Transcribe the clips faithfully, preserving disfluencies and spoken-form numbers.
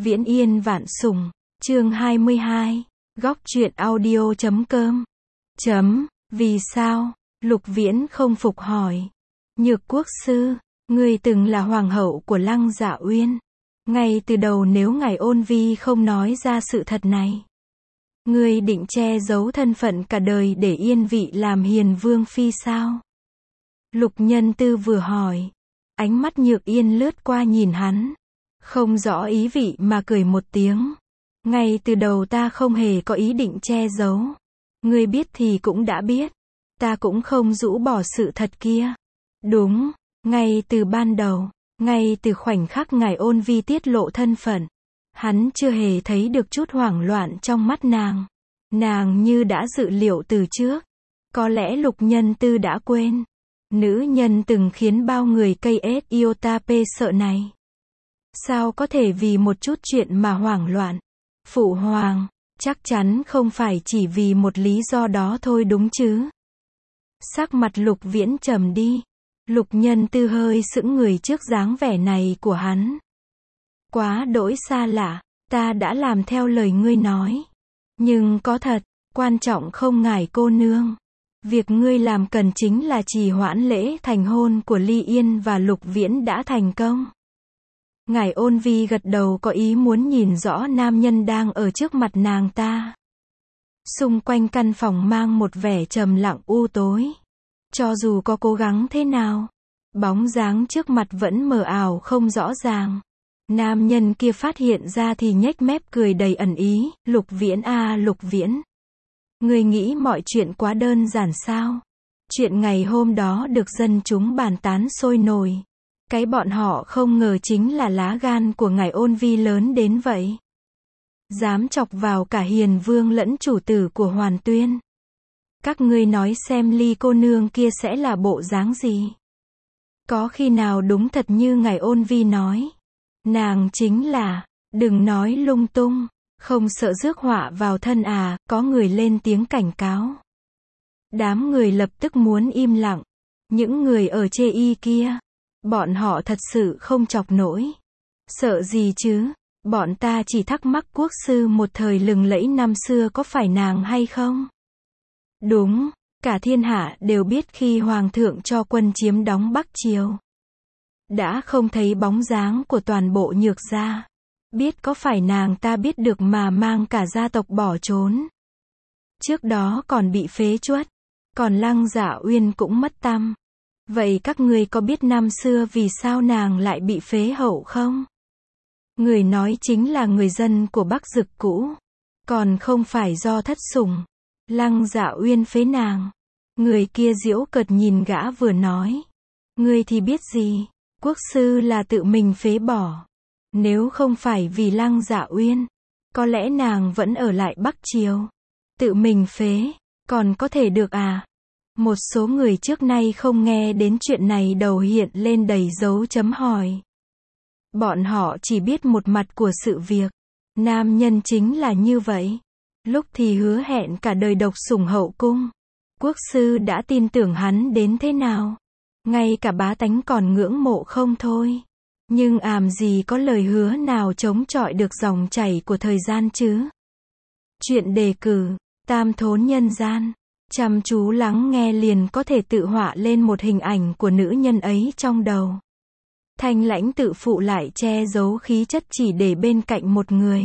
Viễn Yên Vạn Sủng, chương hai mươi hai, góc truyện audio chấm com. Chấm, vì sao? Lục Viễn không phục hỏi. Nhược quốc sư, ngươi từng là hoàng hậu của Lăng Dạ Uyên. Ngay từ đầu nếu ngài Ôn Vi không nói ra sự thật này, ngươi định che giấu thân phận cả đời để yên vị làm hiền vương phi sao? Lục Nhân Tư vừa hỏi, ánh mắt Nhược Yên lướt qua nhìn hắn, không rõ ý vị mà cười một tiếng. Ngay từ đầu ta không hề có ý định che giấu. Ngươi biết thì cũng đã biết. Ta cũng không rũ bỏ sự thật kia. Đúng, ngay từ ban đầu, ngay từ khoảnh khắc ngài Ôn Vi tiết lộ thân phận, hắn chưa hề thấy được chút hoảng loạn trong mắt nàng. Nàng như đã dự liệu từ trước. Có lẽ Lục Nhân Tư đã quên. Nữ nhân từng khiến bao người cây ết iota pê sợ này. Sao có thể vì một chút chuyện mà hoảng loạn? Phụ hoàng, chắc chắn không phải chỉ vì một lý do đó thôi đúng chứ? Sắc mặt Lục Viễn trầm đi. Lục Nhân Tư hơi sững người trước dáng vẻ này của hắn. Quá đỗi xa lạ, ta đã làm theo lời ngươi nói. Nhưng có thật, quan trọng không ngài cô nương. Việc ngươi làm cần chính là trì hoãn lễ thành hôn của Ly Yên và Lục Viễn đã thành công. Ngài Ôn Vi gật đầu có ý muốn nhìn rõ nam nhân đang ở trước mặt nàng ta. Xung quanh căn phòng mang một vẻ trầm lặng u tối. Cho dù có cố gắng thế nào, bóng dáng trước mặt vẫn mờ ảo không rõ ràng. Nam nhân kia phát hiện ra thì nhếch mép cười đầy ẩn ý. Lục Viễn à Lục Viễn, ngươi nghĩ mọi chuyện quá đơn giản sao? Chuyện ngày hôm đó được dân chúng bàn tán sôi nổi. Cái bọn họ không ngờ chính là lá gan của ngài Ôn Vi lớn đến vậy. Dám chọc vào cả hiền vương lẫn chủ tử của Hoàn Tuyên. Các ngươi nói xem Ly cô nương kia sẽ là bộ dáng gì? Có khi nào đúng thật như ngài Ôn Vi nói? Nàng chính là, đừng nói lung tung, không sợ rước họa vào thân à? Có người lên tiếng cảnh cáo. Đám người lập tức muốn im lặng. Những người ở chê y kia, bọn họ thật sự không chọc nổi. Sợ gì chứ? Bọn ta chỉ thắc mắc quốc sư một thời lừng lẫy năm xưa có phải nàng hay không? Đúng, cả thiên hạ đều biết khi hoàng thượng cho quân chiếm đóng Bắc Triều, đã không thấy bóng dáng của toàn bộ Nhược gia. Biết có phải nàng ta biết được mà mang cả gia tộc bỏ trốn. Trước đó còn bị phế truất, còn Lăng Dạ Uyên cũng mất tăm. Vậy các ngươi có biết năm xưa vì sao nàng lại bị phế hậu không? Người nói chính là người dân của Bắc Dực cũ. Còn không phải do thất sủng. Lăng Dạ Uyên phế nàng. Người kia giễu cợt nhìn gã vừa nói. Ngươi thì biết gì? Quốc sư là tự mình phế bỏ. Nếu không phải vì Lăng Dạ Uyên, có lẽ nàng vẫn ở lại Bắc Triều. Tự mình phế, còn có thể được à? Một số người trước nay không nghe đến chuyện này đầu hiện lên đầy dấu chấm hỏi. Bọn họ chỉ biết một mặt của sự việc. Nam nhân chính là như vậy. Lúc thì hứa hẹn cả đời độc sủng hậu cung. Quốc sư đã tin tưởng hắn đến thế nào? Ngay cả bá tánh còn ngưỡng mộ không thôi. Nhưng àm gì có lời hứa nào chống chọi được dòng chảy của thời gian chứ? Chuyện đề cử, tam thốn nhân gian. Chăm chú lắng nghe liền có thể tự họa lên một hình ảnh của nữ nhân ấy trong đầu. Thanh lãnh tự phụ lại che giấu khí chất chỉ để bên cạnh một người.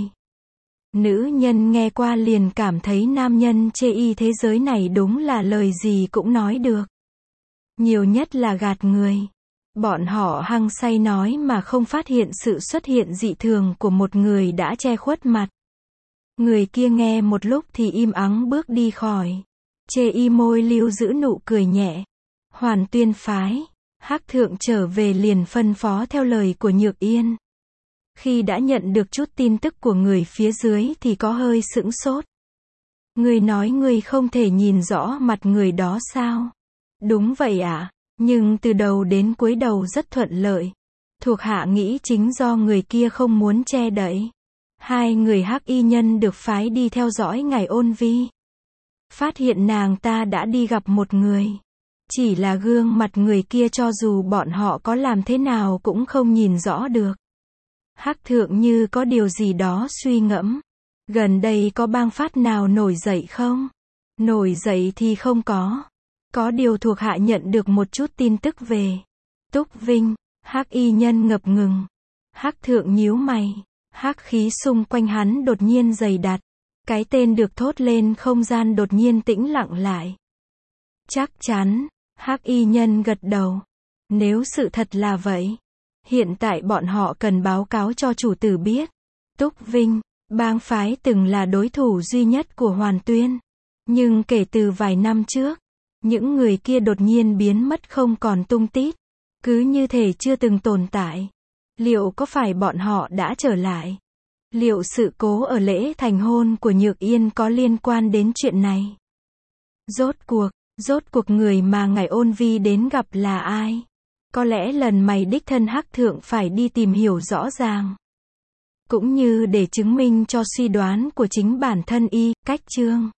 Nữ nhân nghe qua liền cảm thấy nam nhân chê y thế giới này đúng là lời gì cũng nói được. Nhiều nhất là gạt người. Bọn họ hăng say nói mà không phát hiện sự xuất hiện dị thường của một người đã che khuất mặt. Người kia nghe một lúc thì im ắng bước đi khỏi. Chê y môi lưu giữ nụ cười nhẹ. Hoàn Tuyên phái, Hắc thượng trở về liền phân phó theo lời của Nhược Yên. Khi đã nhận được chút tin tức của người phía dưới thì có hơi sững sốt. Người nói người không thể nhìn rõ mặt người đó sao? Đúng vậy ạ, à? Nhưng từ đầu đến cuối đầu rất thuận lợi. Thuộc hạ nghĩ chính do người kia không muốn che đậy. Hai người Hắc y nhân được phái đi theo dõi ngài Ôn Vi. Phát hiện nàng ta đã đi gặp một người. Chỉ là gương mặt người kia cho dù bọn họ có làm thế nào cũng không nhìn rõ được. Hắc thượng như có điều gì đó suy ngẫm. Gần đây có bang phát nào nổi dậy không? Nổi dậy thì không có. Có điều thuộc hạ nhận được một chút tin tức về Túc Vinh. Hắc y nhân ngập ngừng. Hắc thượng nhíu mày. Hắc khí xung quanh hắn đột nhiên dày đặc. Cái tên được thốt lên không gian đột nhiên tĩnh lặng lại. Chắc chắn. Hắc y nhân gật đầu. Nếu sự thật là vậy, hiện tại bọn họ cần báo cáo cho chủ tử biết. Túc Vinh, bang phái từng là đối thủ duy nhất của Hoàn Tuyên. Nhưng kể từ vài năm trước, những người kia đột nhiên biến mất không còn tung tích. Cứ như thể chưa từng tồn tại. Liệu có phải bọn họ đã trở lại? Liệu sự cố ở lễ thành hôn của Nhược Yên có liên quan đến chuyện này? Rốt cuộc, rốt cuộc người mà ngài Ôn Vi đến gặp là ai? Có lẽ lần mày đích thân Hắc thượng phải đi tìm hiểu rõ ràng. Cũng như để chứng minh cho suy đoán của chính bản thân y, Cách Chương.